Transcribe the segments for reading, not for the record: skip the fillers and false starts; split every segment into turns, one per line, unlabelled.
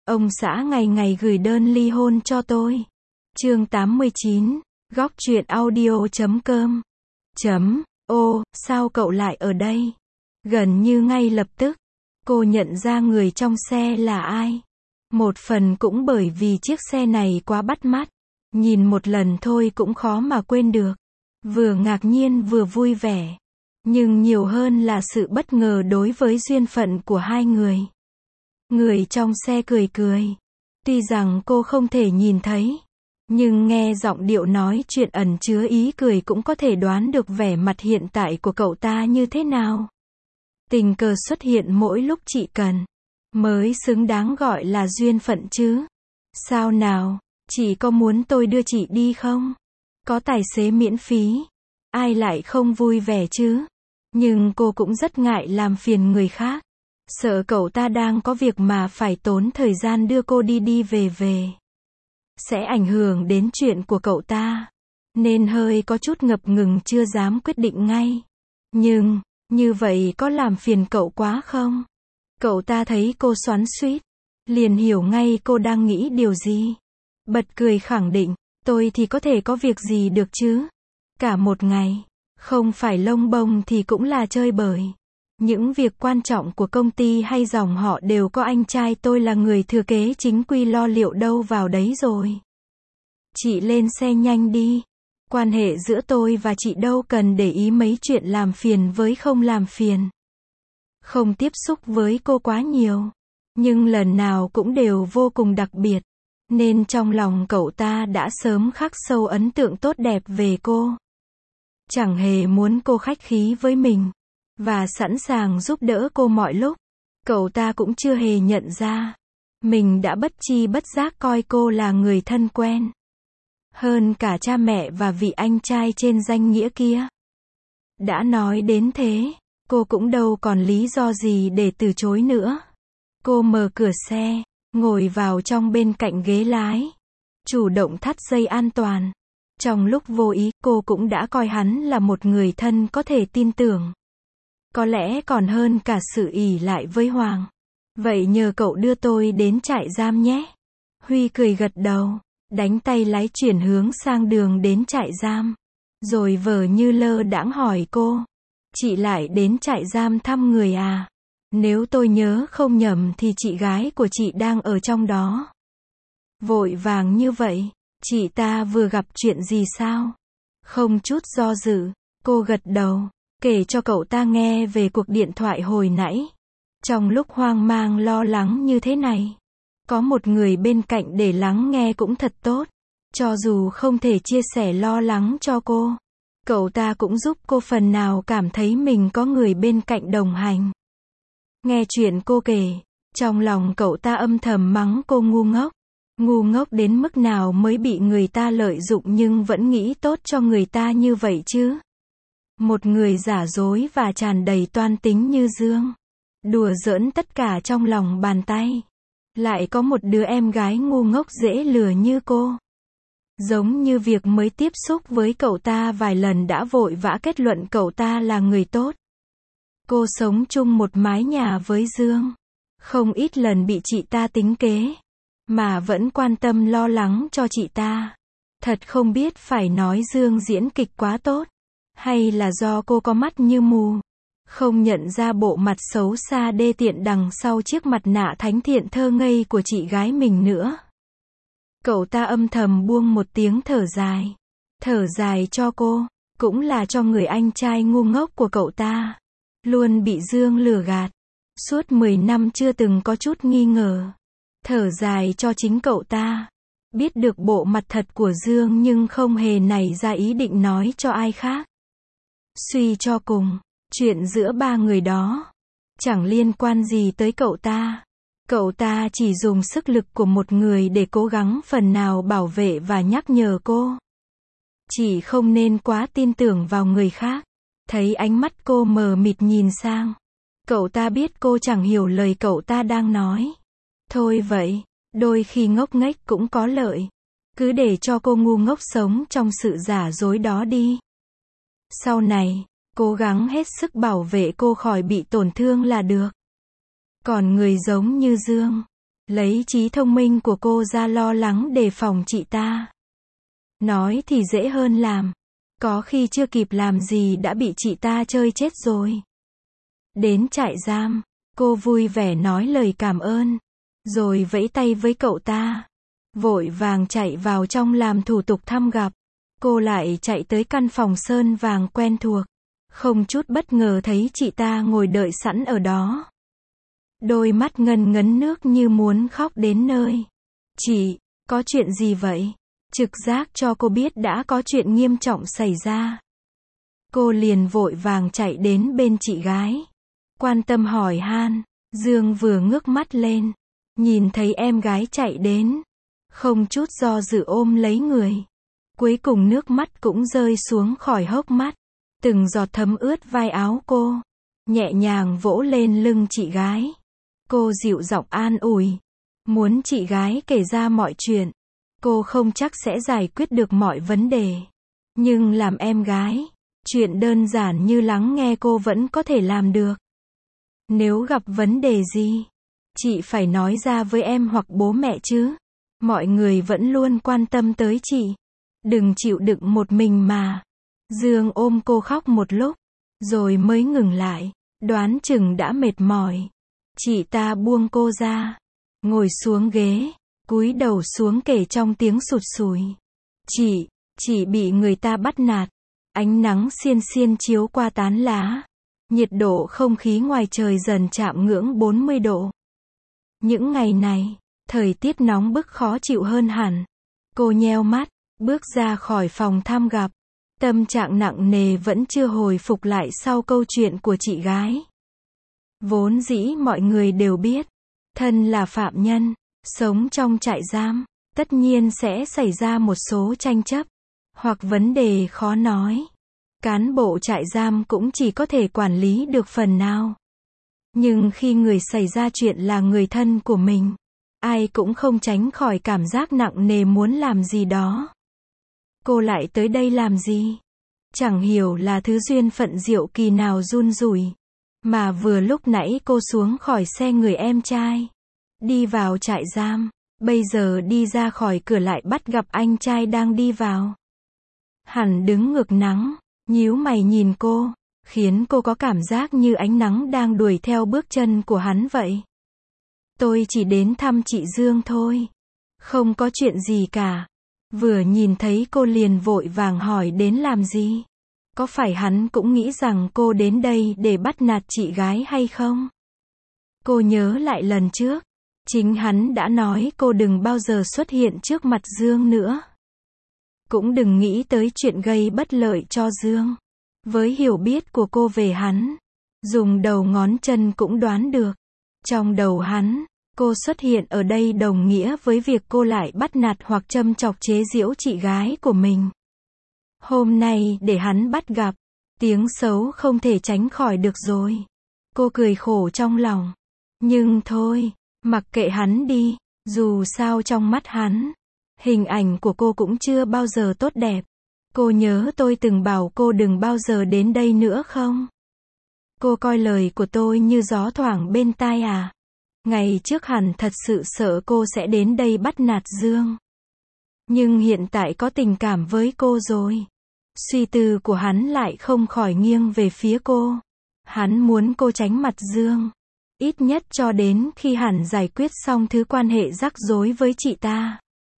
Ông xã ngày ngày gửi đơn ly hôn cho tôi. Chương 89, góc truyện audio.com. Ô, sao cậu lại ở đây? Gần như ngay lập tức, cô nhận ra người trong xe là ai. Một phần cũng bởi vì chiếc xe này quá bắt mắt. Nhìn một lần thôi cũng khó mà quên được. Vừa ngạc nhiên vừa vui vẻ. Nhưng nhiều hơn là sự bất ngờ đối với duyên phận của hai người. Người trong xe cười cười. Tuy rằng cô không thể nhìn thấy, nhưng nghe giọng điệu nói chuyện ẩn chứa ý cười cũng có thể đoán được vẻ mặt hiện tại của cậu ta như thế nào. Tình cờ xuất hiện mỗi lúc chị cần, mới xứng đáng gọi là duyên phận chứ. Sao nào, chị có muốn tôi đưa chị đi không? Có tài xế miễn phí, ai lại không vui vẻ chứ? Nhưng cô cũng rất ngại làm phiền người khác. Sợ cậu ta đang có việc mà phải tốn thời gian đưa cô đi về. Sẽ ảnh hưởng đến chuyện của cậu ta. Nên hơi có chút ngập ngừng chưa dám quyết định ngay. Nhưng, như vậy có làm phiền cậu quá không? Cậu ta thấy cô xoắn xuýt, liền hiểu ngay cô đang nghĩ điều gì. Bật cười khẳng định, tôi thì có thể có việc gì được chứ? Cả một ngày, không phải lông bông thì cũng là chơi bời. Những việc quan trọng của công ty hay dòng họ đều có anh trai tôi là người thừa kế chính quy lo liệu đâu vào đấy rồi. Chị lên xe nhanh đi. Quan hệ giữa tôi và chị đâu cần để ý mấy chuyện làm phiền với không làm phiền. Không tiếp xúc với cô quá nhiều, nhưng lần nào cũng đều vô cùng đặc biệt, nên trong lòng cậu ta đã sớm khắc sâu ấn tượng tốt đẹp về cô. Chẳng hề muốn cô khách khí với mình, và sẵn sàng giúp đỡ cô mọi lúc. Cậu ta cũng chưa hề nhận ra, mình đã bất chi bất giác coi cô là người thân quen. Hơn cả cha mẹ và vị anh trai trên danh nghĩa kia. Đã nói đến thế, cô cũng đâu còn lý do gì để từ chối nữa. Cô mở cửa xe, ngồi vào trong bên cạnh ghế lái, chủ động thắt dây an toàn. Trong lúc vô ý, cô cũng đã coi hắn là một người thân có thể tin tưởng. Có lẽ còn hơn cả sự ỷ lại với Hoàng. Vậy nhờ cậu đưa tôi đến trại giam nhé. Huy cười gật đầu, đánh tay lái chuyển hướng sang đường đến trại giam. Rồi vờ như lơ đãng hỏi cô, chị lại đến trại giam thăm người à? Nếu tôi nhớ không nhầm thì chị gái của chị đang ở trong đó. Vội vàng như vậy, chị ta vừa gặp chuyện gì sao? Không chút do dự, cô gật đầu, kể cho cậu ta nghe về cuộc điện thoại hồi nãy. Trong lúc hoang mang lo lắng như thế này, có một người bên cạnh để lắng nghe cũng thật tốt. Cho dù không thể chia sẻ lo lắng cho cô, cậu ta cũng giúp cô phần nào cảm thấy mình có người bên cạnh đồng hành. Nghe chuyện cô kể, trong lòng cậu ta âm thầm mắng cô ngu ngốc. Ngu ngốc đến mức nào mới bị người ta lợi dụng nhưng vẫn nghĩ tốt cho người ta như vậy chứ? Một người giả dối và tràn đầy toan tính như Dương, đùa giỡn tất cả trong lòng bàn tay. Lại có một đứa em gái ngu ngốc dễ lừa như cô. Giống như việc mới tiếp xúc với cậu ta vài lần đã vội vã kết luận cậu ta là người tốt. Cô sống chung một mái nhà với Dương, không ít lần bị chị ta tính kế, mà vẫn quan tâm lo lắng cho chị ta. Thật không biết phải nói Dương diễn kịch quá tốt, hay là do cô có mắt như mù, không nhận ra bộ mặt xấu xa đê tiện đằng sau chiếc mặt nạ thánh thiện thơ ngây của chị gái mình nữa. Cậu ta âm thầm buông một tiếng thở dài cho cô, cũng là cho người anh trai ngu ngốc của cậu ta. Luôn bị Dương lừa gạt, suốt 10 năm chưa từng có chút nghi ngờ. Thở dài cho chính cậu ta, biết được bộ mặt thật của Dương nhưng không hề nảy ra ý định nói cho ai khác. Suy cho cùng, chuyện giữa ba người đó chẳng liên quan gì tới cậu ta. Cậu ta chỉ dùng sức lực của một người để cố gắng phần nào bảo vệ và nhắc nhở cô. Chỉ không nên quá tin tưởng vào người khác. Thấy ánh mắt cô mờ mịt nhìn sang, cậu ta biết cô chẳng hiểu lời cậu ta đang nói. Thôi vậy, đôi khi ngốc nghếch cũng có lợi. Cứ để cho cô ngu ngốc sống trong sự giả dối đó đi. Sau này, cố gắng hết sức bảo vệ cô khỏi bị tổn thương là được. Còn người giống như Dương, lấy trí thông minh của cô ra lo lắng đề phòng chị ta. Nói thì dễ hơn làm. Có khi chưa kịp làm gì đã bị chị ta chơi chết rồi. Đến trại giam, cô vui vẻ nói lời cảm ơn, rồi vẫy tay với cậu ta. Vội vàng chạy vào trong làm thủ tục thăm gặp. Cô lại chạy tới căn phòng sơn vàng quen thuộc. Không chút bất ngờ thấy chị ta ngồi đợi sẵn ở đó. Đôi mắt ngần ngấn nước như muốn khóc đến nơi. Chị, có chuyện gì vậy? Trực giác cho cô biết đã có chuyện nghiêm trọng xảy ra. Cô liền vội vàng chạy đến bên chị gái. Quan tâm hỏi han. Dương vừa ngước mắt lên, nhìn thấy em gái chạy đến. Không chút do dự ôm lấy người. Cuối cùng nước mắt cũng rơi xuống khỏi hốc mắt. Từng giọt thấm ướt vai áo cô. Nhẹ nhàng vỗ lên lưng chị gái. Cô dịu giọng an ủi. Muốn chị gái kể ra mọi chuyện. Cô không chắc sẽ giải quyết được mọi vấn đề. Nhưng làm em gái, chuyện đơn giản như lắng nghe cô vẫn có thể làm được. Nếu gặp vấn đề gì, chị phải nói ra với em hoặc bố mẹ chứ. Mọi người vẫn luôn quan tâm tới chị. Đừng chịu đựng một mình mà. Dương ôm cô khóc một lúc, rồi mới ngừng lại. Đoán chừng đã mệt mỏi. Chị ta buông cô ra, ngồi xuống ghế, cúi đầu xuống kể trong tiếng sụt sùi. Chị bị người ta bắt nạt. Ánh nắng xiên xiên chiếu qua tán lá. Nhiệt độ không khí ngoài trời dần chạm ngưỡng 40 độ. Những ngày này, thời tiết nóng bức khó chịu hơn hẳn. Cô nheo mắt, bước ra khỏi phòng thăm gặp. Tâm trạng nặng nề vẫn chưa hồi phục lại sau câu chuyện của chị gái. Vốn dĩ mọi người đều biết, thân là phạm nhân, sống trong trại giam, tất nhiên sẽ xảy ra một số tranh chấp, hoặc vấn đề khó nói. Cán bộ trại giam cũng chỉ có thể quản lý được phần nào. Nhưng khi người xảy ra chuyện là người thân của mình, ai cũng không tránh khỏi cảm giác nặng nề muốn làm gì đó. Cô lại tới đây làm gì? Chẳng hiểu là thứ duyên phận diệu kỳ nào run rủi. Mà vừa lúc nãy cô xuống khỏi xe người em trai, đi vào trại giam, bây giờ đi ra khỏi cửa lại bắt gặp anh trai đang đi vào. Hắn đứng ngược nắng, nhíu mày nhìn cô, khiến cô có cảm giác như ánh nắng đang đuổi theo bước chân của hắn vậy. Tôi chỉ đến thăm chị Dương thôi. Không có chuyện gì cả. Vừa nhìn thấy cô liền vội vàng hỏi đến làm gì. Có phải hắn cũng nghĩ rằng cô đến đây để bắt nạt chị gái hay không? Cô nhớ lại lần trước, chính hắn đã nói cô đừng bao giờ xuất hiện trước mặt Dương nữa. Cũng đừng nghĩ tới chuyện gây bất lợi cho Dương. Với hiểu biết của cô về hắn, dùng đầu ngón chân cũng đoán được. Trong đầu hắn, cô xuất hiện ở đây đồng nghĩa với việc cô lại bắt nạt hoặc châm chọc chế giễu chị gái của mình. Hôm nay để hắn bắt gặp, tiếng xấu không thể tránh khỏi được rồi. Cô cười khổ trong lòng. Nhưng thôi, mặc kệ hắn đi, dù sao trong mắt hắn, hình ảnh của cô cũng chưa bao giờ tốt đẹp. Cô nhớ tôi từng bảo cô đừng bao giờ đến đây nữa không? Cô coi lời của tôi như gió thoảng bên tai à? Ngày trước hẳn thật sự sợ cô sẽ đến đây bắt nạt Dương. Nhưng hiện tại có tình cảm với cô rồi. Suy tư của hắn lại không khỏi nghiêng về phía cô. Hắn muốn cô tránh mặt Dương. Ít nhất cho đến khi hẳn giải quyết xong thứ quan hệ rắc rối với chị ta.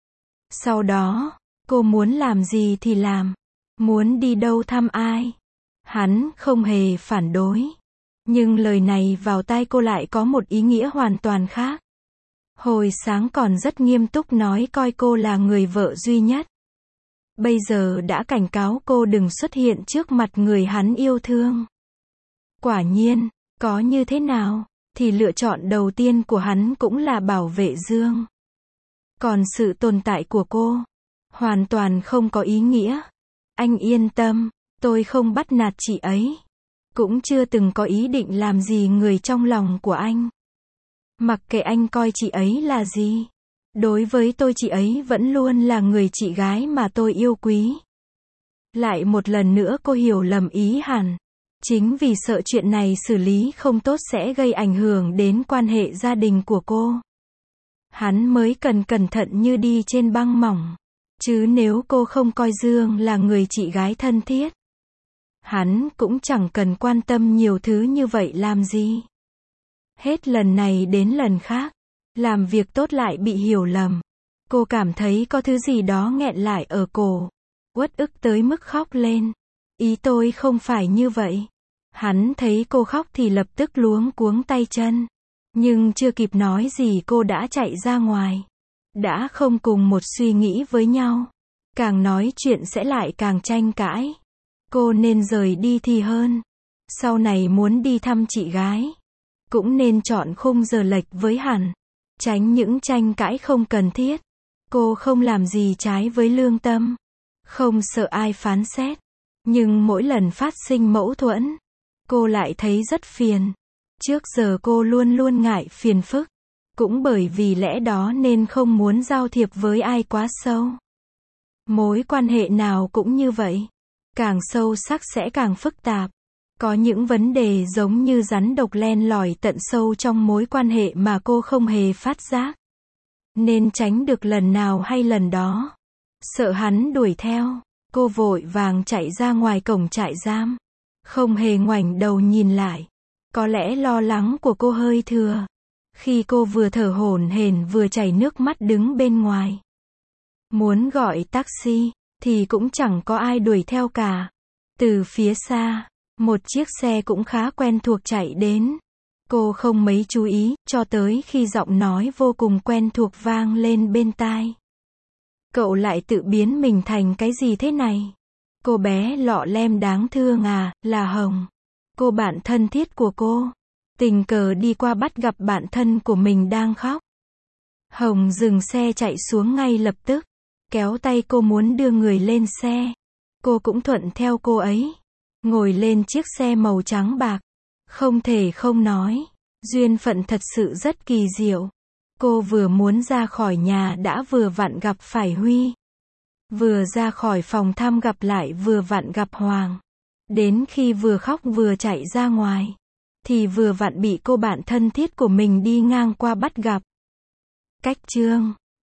Sau đó, cô muốn làm gì thì làm. Muốn đi đâu thăm ai. Hắn không hề phản đối. Nhưng lời này vào tai cô lại có một ý nghĩa hoàn toàn khác. Hồi sáng còn rất nghiêm túc nói coi cô là người vợ duy nhất. Bây giờ đã cảnh cáo cô đừng xuất hiện trước mặt người hắn yêu thương. Quả nhiên, có như thế nào, thì lựa chọn đầu tiên của hắn cũng là bảo vệ Dương. Còn sự tồn tại của cô, hoàn toàn không có ý nghĩa. Anh yên tâm, tôi không bắt nạt chị ấy. Cũng chưa từng có ý định làm gì người trong lòng của anh. Mặc kệ anh coi chị ấy là gì. Đối với tôi chị ấy vẫn luôn là người chị gái mà tôi yêu quý. Lại một lần nữa cô hiểu lầm ý hẳn. Chính vì sợ chuyện này xử lý không tốt sẽ gây ảnh hưởng đến quan hệ gia đình của cô. Hắn mới cần cẩn thận như đi trên băng mỏng. Chứ nếu cô không coi Dương là người chị gái thân thiết, hắn cũng chẳng cần quan tâm nhiều thứ như vậy làm gì. Hết lần này đến lần khác, làm việc tốt lại bị hiểu lầm. Cô cảm thấy có thứ gì đó nghẹn lại ở cổ. Uất ức tới mức khóc lên. Ý tôi không phải như vậy. Hắn thấy cô khóc thì lập tức luống cuống tay chân. Nhưng chưa kịp nói gì cô đã chạy ra ngoài. Đã không cùng một suy nghĩ với nhau. Càng nói chuyện sẽ lại càng tranh cãi. Cô nên rời đi thì hơn. Sau này muốn đi thăm chị gái, cũng nên chọn khung giờ lệch với hắn. Tránh những tranh cãi không cần thiết. Cô không làm gì trái với lương tâm. Không sợ ai phán xét. Nhưng mỗi lần phát sinh mâu thuẫn, cô lại thấy rất phiền. Trước giờ cô luôn luôn ngại phiền phức. Cũng bởi vì lẽ đó nên không muốn giao thiệp với ai quá sâu. Mối quan hệ nào cũng như vậy. Càng sâu sắc sẽ càng phức tạp. Có những vấn đề giống như rắn độc len lỏi tận sâu trong mối quan hệ mà cô không hề phát giác. Nên tránh được lần nào hay lần đó. Sợ hắn đuổi theo, cô vội vàng chạy ra ngoài cổng trại giam. Không hề ngoảnh đầu nhìn lại. Có lẽ lo lắng của cô hơi thừa. Khi cô vừa thở hổn hển vừa chảy nước mắt đứng bên ngoài. Muốn gọi taxi, thì cũng chẳng có ai đuổi theo cả. Từ phía xa, một chiếc xe cũng khá quen thuộc chạy đến. Cô không mấy chú ý, cho tới khi giọng nói vô cùng quen thuộc vang lên bên tai. Cậu lại tự biến mình thành cái gì thế này? Cô bé lọ lem đáng thương à, là Hồng. Cô bạn thân thiết của cô. Tình cờ đi qua bắt gặp bạn thân của mình đang khóc. Hồng dừng xe chạy xuống ngay lập tức. Kéo tay cô muốn đưa người lên xe. Cô cũng thuận theo cô ấy. Ngồi lên chiếc xe màu trắng bạc. Không thể không nói. Duyên phận thật sự rất kỳ diệu. Cô vừa muốn ra khỏi nhà đã vừa vặn gặp phải Huy. Vừa ra khỏi phòng thăm gặp lại vừa vặn gặp Hoàng. Đến khi vừa khóc vừa chạy ra ngoài, thì vừa vặn bị cô bạn thân thiết của mình đi ngang qua bắt gặp. Cách chương